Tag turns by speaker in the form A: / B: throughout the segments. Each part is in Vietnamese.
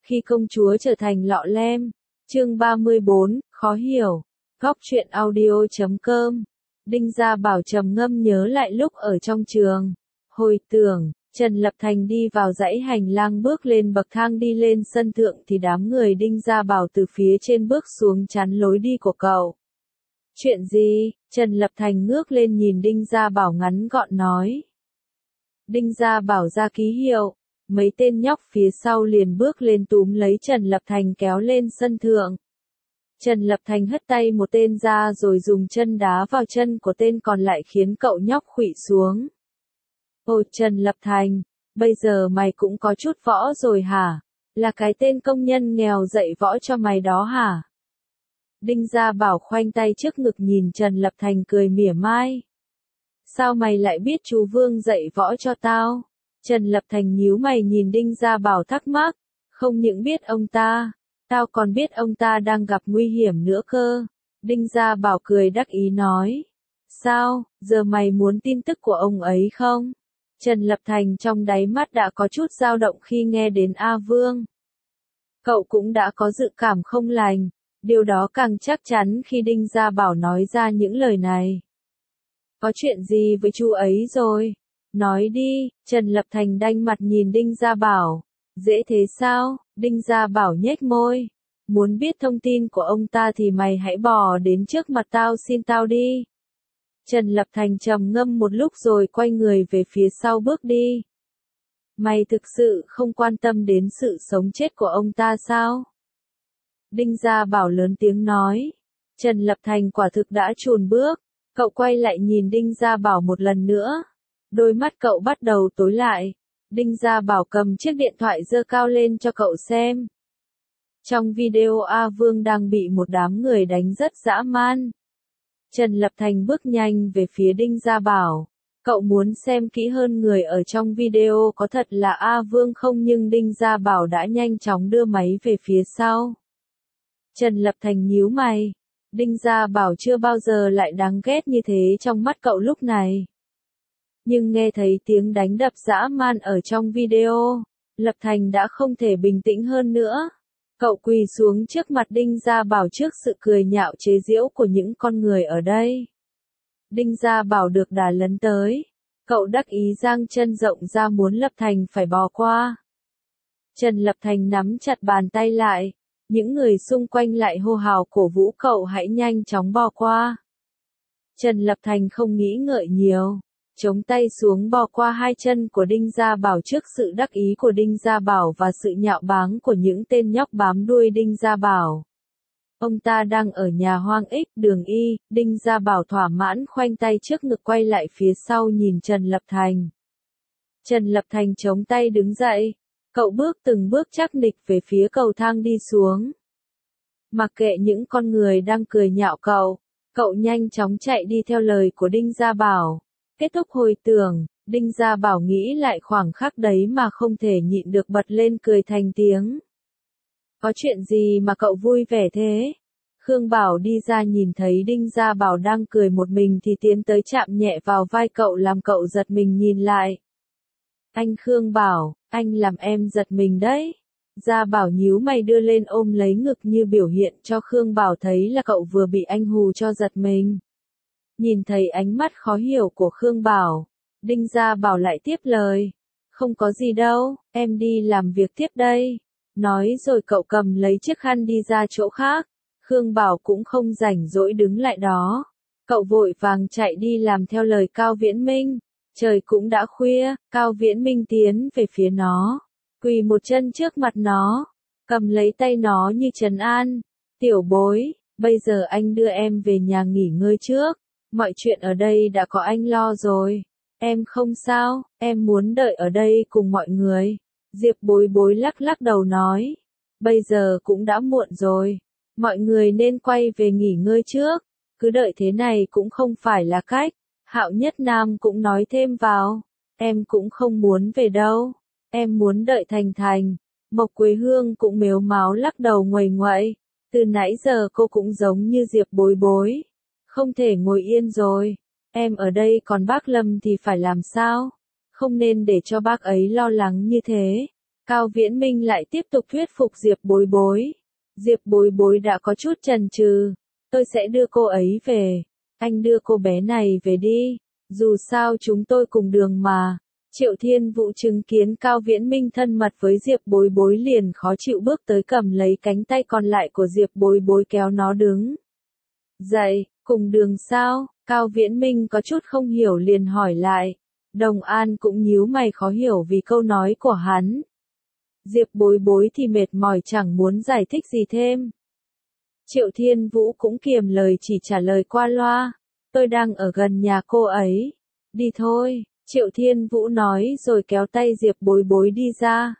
A: Khi công chúa trở thành lọ lem. Chương 34, khó hiểu. Góc truyện audio.com. Đinh Gia Bảo trầm ngâm nhớ lại lúc ở trong trường. Hồi tưởng, Trần Lập Thành đi vào dãy hành lang bước lên bậc thang đi lên sân thượng thì đám người Đinh Gia Bảo từ phía trên bước xuống chắn lối đi của cậu. Chuyện gì? Trần Lập Thành ngước lên nhìn Đinh Gia Bảo ngắn gọn nói. Đinh Gia Bảo ra ký hiệu. Mấy tên nhóc phía sau liền bước lên túm lấy Trần Lập Thành kéo lên sân thượng. Trần Lập Thành hất tay một tên ra rồi dùng chân đá vào chân của tên còn lại khiến cậu nhóc khuỵu xuống. Ôi Trần Lập Thành, bây giờ mày cũng có chút võ rồi hả? Là cái tên công nhân nghèo dạy võ cho mày đó hả? Đinh Gia Bảo khoanh tay trước ngực nhìn Trần Lập Thành cười mỉa mai. Sao mày lại biết chú Vương dạy võ cho tao? Trần Lập Thành nhíu mày nhìn Đinh Gia Bảo thắc mắc, không những biết ông ta, tao còn biết ông ta đang gặp nguy hiểm nữa cơ. Đinh Gia Bảo cười đắc ý nói, sao, giờ mày muốn tin tức của ông ấy không? Trần Lập Thành trong đáy mắt đã có chút dao động khi nghe đến A Vương. Cậu cũng đã có dự cảm không lành, điều đó càng chắc chắn khi Đinh Gia Bảo nói ra những lời này. Có chuyện gì với chú ấy rồi? Nói đi, Trần Lập Thành đanh mặt nhìn Đinh Gia Bảo. Dễ thế sao? Đinh Gia Bảo nhếch môi. Muốn biết thông tin của ông ta thì mày hãy bò đến trước mặt tao xin tao đi. Trần Lập Thành trầm ngâm một lúc rồi quay người về phía sau bước đi. Mày thực sự không quan tâm đến sự sống chết của ông ta sao? Đinh Gia Bảo lớn tiếng nói. Trần Lập Thành quả thực đã chùn bước. Cậu quay lại nhìn Đinh Gia Bảo một lần nữa. Đôi mắt cậu bắt đầu tối lại. Đinh Gia Bảo cầm chiếc điện thoại giơ cao lên cho cậu xem. Trong video A Vương đang bị một đám người đánh rất dã man. Trần Lập Thành bước nhanh về phía Đinh Gia Bảo. Cậu muốn xem kỹ hơn người ở trong video có thật là A Vương không, nhưng Đinh Gia Bảo đã nhanh chóng đưa máy về phía sau. Trần Lập Thành nhíu mày. Đinh Gia Bảo chưa bao giờ lại đáng ghét như thế trong mắt cậu lúc này. Nhưng nghe thấy tiếng đánh đập dã man ở trong video, Lập Thành đã không thể bình tĩnh hơn nữa. Cậu quỳ xuống trước mặt Đinh Gia Bảo trước sự cười nhạo chế giễu của những con người ở đây. Đinh Gia Bảo được đà lấn tới. Cậu đắc ý giang chân rộng ra muốn Lập Thành phải bò qua. Trần Lập Thành nắm chặt bàn tay lại. Những người xung quanh lại hô hào cổ vũ cậu hãy nhanh chóng bò qua. Trần Lập Thành không nghĩ ngợi nhiều. Chống tay xuống bò qua hai chân của Đinh Gia Bảo trước sự đắc ý của Đinh Gia Bảo và sự nhạo báng của những tên nhóc bám đuôi Đinh Gia Bảo. Ông ta đang ở nhà hoang X đường Y, Đinh Gia Bảo thỏa mãn khoanh tay trước ngực quay lại phía sau nhìn Trần Lập Thành. Trần Lập Thành chống tay đứng dậy. Cậu bước từng bước chắc nịch về phía cầu thang đi xuống. Mặc kệ những con người đang cười nhạo cậu nhanh chóng chạy đi theo lời của Đinh Gia Bảo. Kết thúc hồi tưởng, Đinh Gia Bảo nghĩ lại khoảng khắc đấy mà không thể nhịn được bật lên cười thành tiếng. Có chuyện gì mà cậu vui vẻ thế? Khương Bảo đi ra nhìn thấy Đinh Gia Bảo đang cười một mình thì tiến tới chạm nhẹ vào vai cậu làm cậu giật mình nhìn lại. Anh Khương Bảo, anh làm em giật mình đấy. Gia Bảo nhíu mày đưa lên ôm lấy ngực như biểu hiện cho Khương Bảo thấy là cậu vừa bị anh hù cho giật mình. Nhìn thấy ánh mắt khó hiểu của Khương Bảo, Đinh Gia Bảo lại tiếp lời. Không có gì đâu, em đi làm việc tiếp đây. Nói rồi cậu cầm lấy chiếc khăn đi ra chỗ khác. Khương Bảo cũng không rảnh rỗi đứng lại đó. Cậu vội vàng chạy đi làm theo lời Cao Viễn Minh. Trời cũng đã khuya, Cao Viễn Minh tiến về phía nó. Quỳ một chân trước mặt nó. Cầm lấy tay nó như trấn an. Tiểu bối, bây giờ anh đưa em về nhà nghỉ ngơi trước. Mọi chuyện ở đây đã có anh lo rồi. Em không sao, em muốn đợi ở đây cùng mọi người. Diệp Bối Bối lắc lắc đầu nói. Bây giờ cũng đã muộn rồi. Mọi người nên quay về nghỉ ngơi trước. Cứ đợi thế này cũng không phải là cách. Hạo Nhất Nam cũng nói thêm vào. Em cũng không muốn về đâu. Em muốn đợi Thành Thành. Mộc Quế Hương cũng mếu máo lắc đầu nguầy nguậy. Từ nãy giờ cô cũng giống như Diệp Bối Bối. Không thể ngồi yên rồi. Em ở đây còn bác Lâm thì phải làm sao? Không nên để cho bác ấy lo lắng như thế. Cao Viễn Minh lại tiếp tục thuyết phục Diệp Bối Bối. Diệp Bối Bối đã có chút chần chừ. Tôi sẽ đưa cô ấy về. Anh đưa cô bé này về đi. Dù sao chúng tôi cùng đường mà. Triệu Thiên Vũ chứng kiến Cao Viễn Minh thân mật với Diệp Bối Bối liền khó chịu bước tới cầm lấy cánh tay còn lại của Diệp Bối Bối kéo nó đứng dậy. Cùng đường sao? Cao Viễn Minh có chút không hiểu liền hỏi lại. Đồng An cũng nhíu mày khó hiểu vì câu nói của hắn. Diệp Bối Bối thì mệt mỏi chẳng muốn giải thích gì thêm. Triệu Thiên Vũ cũng kiềm lời chỉ trả lời qua loa. Tôi đang ở gần nhà cô ấy. Đi thôi, Triệu Thiên Vũ nói rồi kéo tay Diệp Bối Bối đi ra.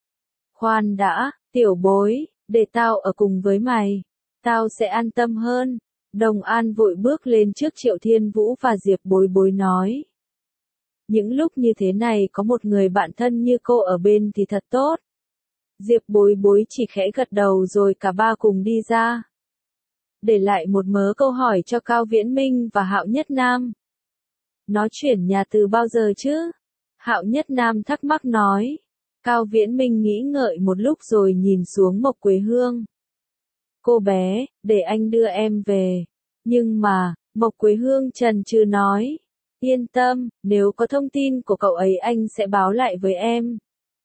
A: Khoan đã, tiểu bối, để tao ở cùng với mày. Tao sẽ an tâm hơn. Đồng An vội bước lên trước Triệu Thiên Vũ và Diệp Bối Bối nói. Những lúc như thế này có một người bạn thân như cô ở bên thì thật tốt. Diệp Bối Bối chỉ khẽ gật đầu rồi cả ba cùng đi ra. Để lại một mớ câu hỏi cho Cao Viễn Minh và Hạo Nhất Nam. Nó chuyển nhà từ bao giờ chứ? Hạo Nhất Nam thắc mắc nói. Cao Viễn Minh nghĩ ngợi một lúc rồi nhìn xuống Mộc Quế Hương. Cô bé, để anh đưa em về. Nhưng mà, Mộc Quế Hương chần chừ nói. Yên tâm, nếu có thông tin của cậu ấy anh sẽ báo lại với em.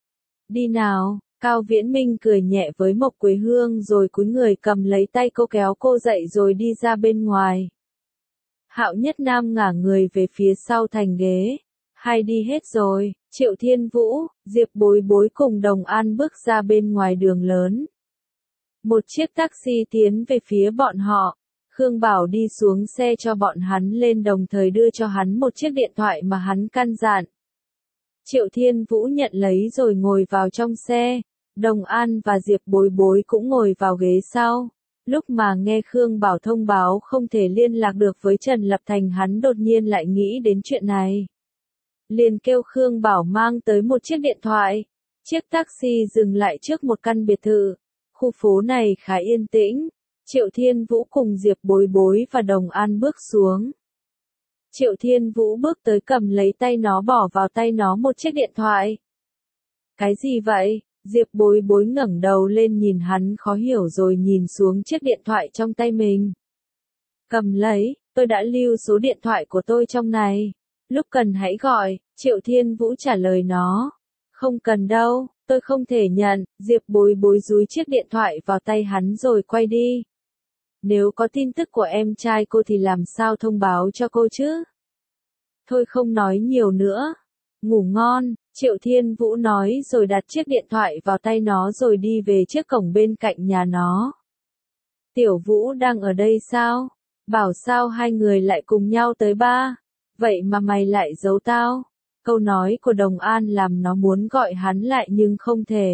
A: Đi nào, Cao Viễn Minh cười nhẹ với Mộc Quế Hương rồi cúi người cầm lấy tay cô kéo cô dậy rồi đi ra bên ngoài. Hạo Nhất Nam ngả người về phía sau thành ghế. Hai đi hết rồi, Triệu Thiên Vũ, Diệp Bối Bối cùng Đồng An bước ra bên ngoài đường lớn. Một chiếc taxi tiến về phía bọn họ. Khương Bảo đi xuống xe cho bọn hắn lên đồng thời đưa cho hắn một chiếc điện thoại mà hắn căn dặn. Triệu Thiên Vũ nhận lấy rồi ngồi vào trong xe. Đồng An và Diệp Bối Bối cũng ngồi vào ghế sau. Lúc mà nghe Khương Bảo thông báo không thể liên lạc được với Trần Lập Thành hắn đột nhiên lại nghĩ đến chuyện này. Liền kêu Khương Bảo mang tới một chiếc điện thoại. Chiếc taxi dừng lại trước một căn biệt thự. Khu phố này khá yên tĩnh. Triệu Thiên Vũ cùng Diệp Bối Bối và Đồng An bước xuống. Triệu Thiên Vũ bước tới cầm lấy tay nó bỏ vào tay nó một chiếc điện thoại. Cái gì vậy? Diệp Bối Bối ngẩng đầu lên nhìn hắn khó hiểu rồi nhìn xuống chiếc điện thoại trong tay mình. Cầm lấy, tôi đã lưu số điện thoại của tôi trong này. Lúc cần hãy gọi, Triệu Thiên Vũ trả lời nó. Không cần đâu, tôi không thể nhận, Diệp Bối Bối dúi chiếc điện thoại vào tay hắn rồi quay đi. Nếu có tin tức của em trai cô thì làm sao thông báo cho cô chứ? Thôi không nói nhiều nữa. Ngủ ngon, Triệu Thiên Vũ nói rồi đặt chiếc điện thoại vào tay nó rồi đi về chiếc cổng bên cạnh nhà nó. Tiểu Vũ đang ở đây sao? Bảo sao hai người lại cùng nhau tới ba? Vậy mà mày lại giấu tao? Câu nói của Đồng An làm nó muốn gọi hắn lại nhưng không thể.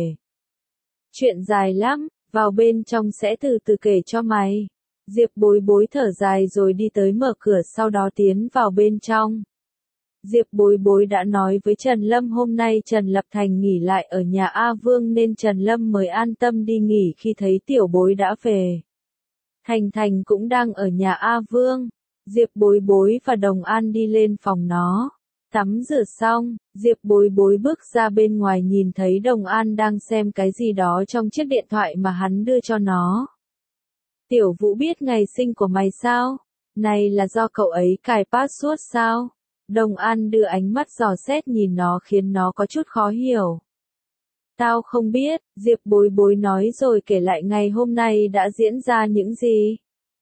A: Chuyện dài lắm, vào bên trong sẽ từ từ kể cho mày. Diệp Bối Bối thở dài rồi đi tới mở cửa sau đó tiến vào bên trong. Diệp Bối Bối đã nói với Trần Lâm hôm nay Trần Lập Thành nghỉ lại ở nhà A Vương nên Trần Lâm mới an tâm đi nghỉ khi thấy tiểu bối đã về. Thành Thành cũng đang ở nhà A Vương. Diệp Bối Bối và Đồng An đi lên phòng nó. Tắm rửa xong, Diệp Bối Bối bước ra bên ngoài nhìn thấy Đồng An đang xem cái gì đó trong chiếc điện thoại mà hắn đưa cho nó. Tiểu Vũ biết ngày sinh của mày sao? Này là do cậu ấy cài password sao? Đồng An đưa ánh mắt dò xét nhìn nó khiến nó có chút khó hiểu. Tao không biết, Diệp Bối Bối nói rồi kể lại ngày hôm nay đã diễn ra những gì.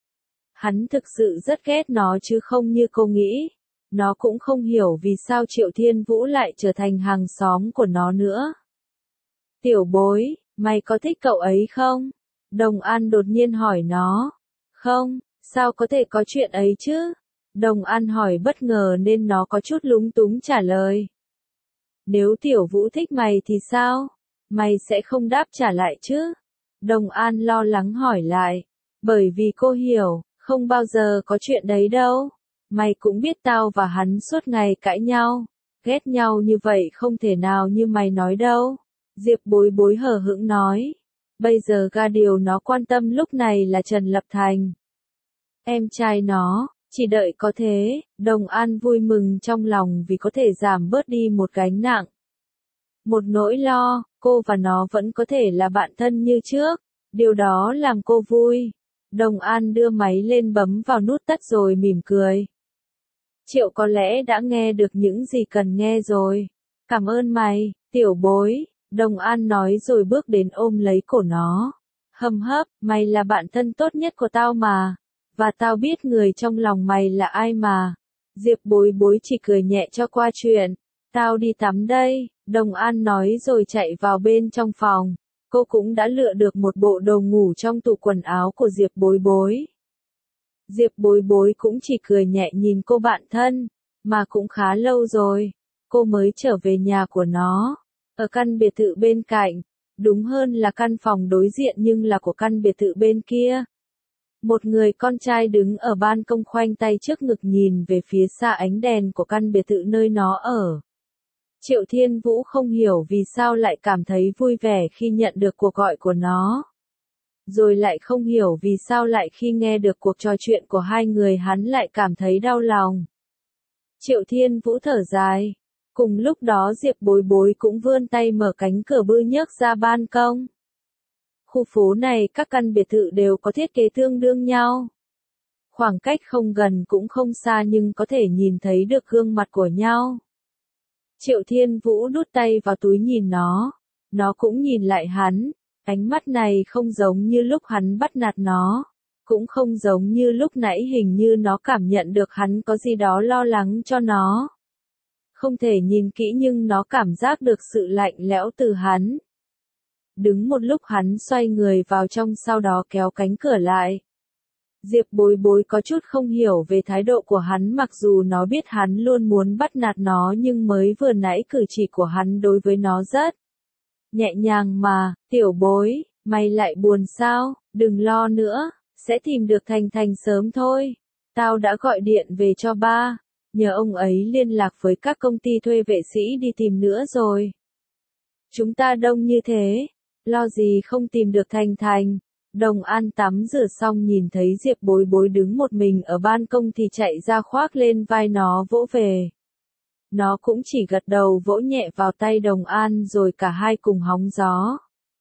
A: Hắn thực sự rất ghét nó chứ không như cô nghĩ. Nó cũng không hiểu vì sao Triệu Thiên Vũ lại trở thành hàng xóm của nó nữa. Tiểu Bối, mày có thích cậu ấy không? Đồng An đột nhiên hỏi nó. Không, sao có thể có chuyện ấy chứ? Đồng An hỏi bất ngờ nên nó có chút lúng túng trả lời. Nếu Tiểu Vũ thích mày thì sao? Mày sẽ không đáp trả lại chứ? Đồng An lo lắng hỏi lại. Bởi vì cô hiểu, không bao giờ có chuyện đấy đâu. Mày cũng biết tao và hắn suốt ngày cãi nhau. Ghét nhau như vậy không thể nào như mày nói đâu. Diệp Bối Bối hờ hững nói. Bây giờ điều nó quan tâm lúc này là Trần Lập Thành. Em trai nó, chỉ đợi có thế. Đồng An vui mừng trong lòng vì có thể giảm bớt đi một gánh nặng. Một nỗi lo, cô và nó vẫn có thể là bạn thân như trước. Điều đó làm cô vui. Đồng An đưa máy lên bấm vào nút tắt rồi mỉm cười. Triệu có lẽ đã nghe được những gì cần nghe rồi. Cảm ơn mày, tiểu bối, Đồng An nói rồi bước đến ôm lấy cổ nó. Hầm hấp, mày là bạn thân tốt nhất của tao mà. Và tao biết người trong lòng mày là ai mà. Diệp Bối Bối chỉ cười nhẹ cho qua chuyện. Tao đi tắm đây, Đồng An nói rồi chạy vào bên trong phòng. Cô cũng đã lựa được một bộ đồ ngủ trong tủ quần áo của Diệp Bối Bối. Diệp Bối Bối cũng chỉ cười nhẹ nhìn cô bạn thân, mà cũng khá lâu rồi, cô mới trở về nhà của nó, ở căn biệt thự bên cạnh, đúng hơn là căn phòng đối diện nhưng là của căn biệt thự bên kia. Một người con trai đứng ở ban công khoanh tay trước ngực nhìn về phía xa ánh đèn của căn biệt thự nơi nó ở. Triệu Thiên Vũ không hiểu vì sao lại cảm thấy vui vẻ khi nhận được cuộc gọi của nó. Rồi lại không hiểu vì sao lại khi nghe được cuộc trò chuyện của hai người hắn lại cảm thấy đau lòng. Triệu Thiên Vũ thở dài. Cùng lúc đó Diệp Bối Bối cũng vươn tay mở cánh cửa bư nhấc ra ban công. Khu phố này các căn biệt thự đều có thiết kế tương đương nhau. Khoảng cách không gần cũng không xa nhưng có thể nhìn thấy được gương mặt của nhau. Triệu Thiên Vũ đút tay vào túi nhìn nó cũng nhìn lại hắn. Ánh mắt này không giống như lúc hắn bắt nạt nó, cũng không giống như lúc nãy hình như nó cảm nhận được hắn có gì đó lo lắng cho nó. Không thể nhìn kỹ nhưng nó cảm giác được sự lạnh lẽo từ hắn. Đứng một lúc hắn xoay người vào trong sau đó kéo cánh cửa lại. Diệp Bối Bối có chút không hiểu về thái độ của hắn mặc dù nó biết hắn luôn muốn bắt nạt nó nhưng mới vừa nãy cử chỉ của hắn đối với nó rất nhẹ nhàng mà, tiểu bối, mày lại buồn sao, đừng lo nữa, sẽ tìm được Thành Thành sớm thôi. Tao đã gọi điện về cho ba, nhờ ông ấy liên lạc với các công ty thuê vệ sĩ đi tìm nữa rồi. Chúng ta đông như thế, lo gì không tìm được Thành Thành. Đồng An tắm rửa xong nhìn thấy Diệp Bối Bối đứng một mình ở ban công thì chạy ra khoác lên vai nó vỗ về. Nó cũng chỉ gật đầu vỗ nhẹ vào tay Đồng An rồi cả hai cùng hóng gió.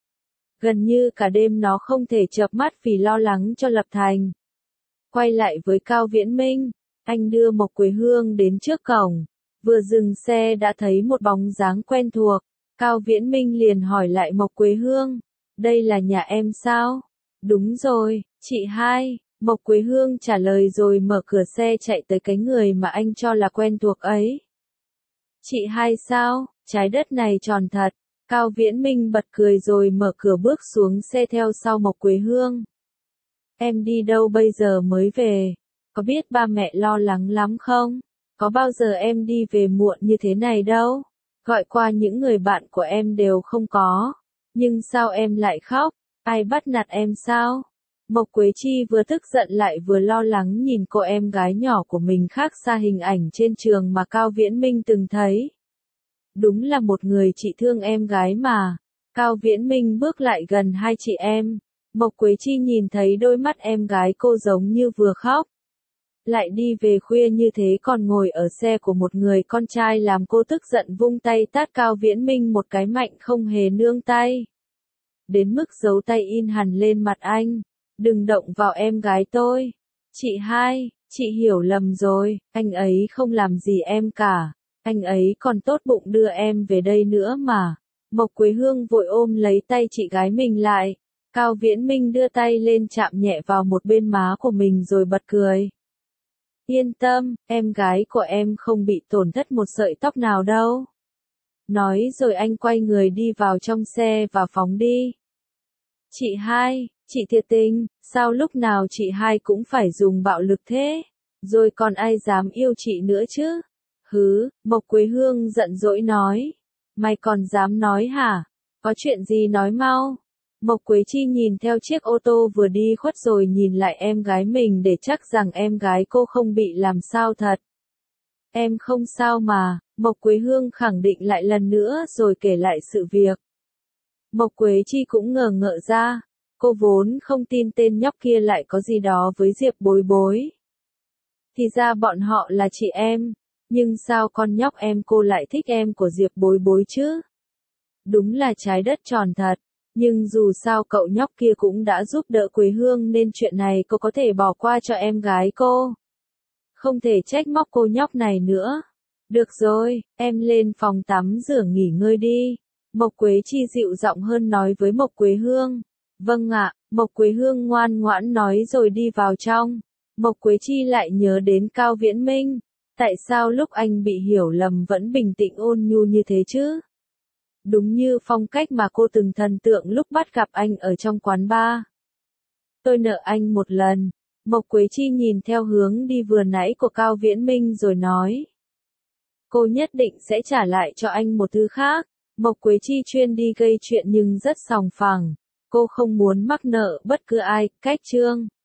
A: Gần như cả đêm nó không thể chợp mắt vì lo lắng cho Lập Thành. Quay lại với Cao Viễn Minh, anh đưa Mộc Quế Hương đến trước cổng. Vừa dừng xe đã thấy một bóng dáng quen thuộc. Cao Viễn Minh liền hỏi lại Mộc Quế Hương, đây là nhà em sao? Đúng rồi, chị hai. Mộc Quế Hương trả lời rồi mở cửa xe chạy tới cái người mà anh cho là quen thuộc ấy. Chị hai sao, trái đất này tròn thật. Cao Viễn Minh bật cười rồi mở cửa bước xuống xe theo sau Mộc Quế Hương. Em đi đâu bây giờ mới về? Có biết ba mẹ lo lắng lắm không? Có bao giờ em đi về muộn như thế này đâu. Gọi qua những người bạn của em đều không có. Nhưng sao em lại khóc? Ai bắt nạt em sao? Mộc Quế Chi vừa tức giận lại vừa lo lắng nhìn cô em gái nhỏ của mình khác xa hình ảnh trên trường mà Cao Viễn Minh từng thấy. Đúng là một người chị thương em gái mà. Cao Viễn Minh bước lại gần hai chị em. Mộc Quế Chi nhìn thấy đôi mắt em gái cô giống như vừa khóc. Lại đi về khuya như thế còn ngồi ở xe của một người con trai làm cô tức giận vung tay tát Cao Viễn Minh một cái mạnh không hề nương tay. Đến mức dấu tay in hẳn lên mặt anh. Đừng động vào em gái tôi. Chị hai, chị hiểu lầm rồi, anh ấy không làm gì em cả. Anh ấy còn tốt bụng đưa em về đây nữa mà. Mộc Quế Hương vội ôm lấy tay chị gái mình lại. Cao Viễn Minh đưa tay lên chạm nhẹ vào một bên má của mình rồi bật cười. Yên tâm, em gái của em không bị tổn thất một sợi tóc nào đâu. Nói rồi anh quay người đi vào trong xe và phóng đi. Chị hai, chị thiệt tình, sao lúc nào chị hai cũng phải dùng bạo lực thế? Rồi còn ai dám yêu chị nữa chứ? Hứ, Mộc Quế Hương giận dỗi nói. Mày còn dám nói hả? Có chuyện gì nói mau? Mộc Quế Chi nhìn theo chiếc ô tô vừa đi khuất rồi nhìn lại em gái mình để chắc rằng em gái cô không bị làm sao thật. Em không sao mà, Mộc Quế Hương khẳng định lại lần nữa rồi kể lại sự việc. Mộc Quế Chi cũng ngờ ngợ ra, cô vốn không tin tên nhóc kia lại có gì đó với Diệp Bối Bối. Thì ra bọn họ là chị em, nhưng sao con nhóc em cô lại thích em của Diệp Bối Bối chứ? Đúng là trái đất tròn thật. Nhưng dù sao cậu nhóc kia cũng đã giúp đỡ Quế Hương nên chuyện này cô có thể bỏ qua cho em gái cô. Không thể trách móc cô nhóc này nữa. Được rồi, em lên phòng tắm rửa nghỉ ngơi đi. Mộc Quế Chi dịu giọng hơn nói với Mộc Quế Hương. Vâng ạ, Mộc Quế Hương ngoan ngoãn nói rồi đi vào trong. Mộc Quế Chi lại nhớ đến Cao Viễn Minh. Tại sao lúc anh bị hiểu lầm vẫn bình tĩnh ôn nhu như thế chứ? Đúng như phong cách mà cô từng thần tượng lúc bắt gặp anh ở trong quán bar. Tôi nợ anh một lần. Mộc Quế Chi nhìn theo hướng đi vừa nãy của Cao Viễn Minh rồi nói. Cô nhất định sẽ trả lại cho anh một thứ khác. Mộc Quế Chi chuyên đi gây chuyện nhưng rất sòng phẳng. Cô không muốn mắc nợ bất cứ ai, cách chương.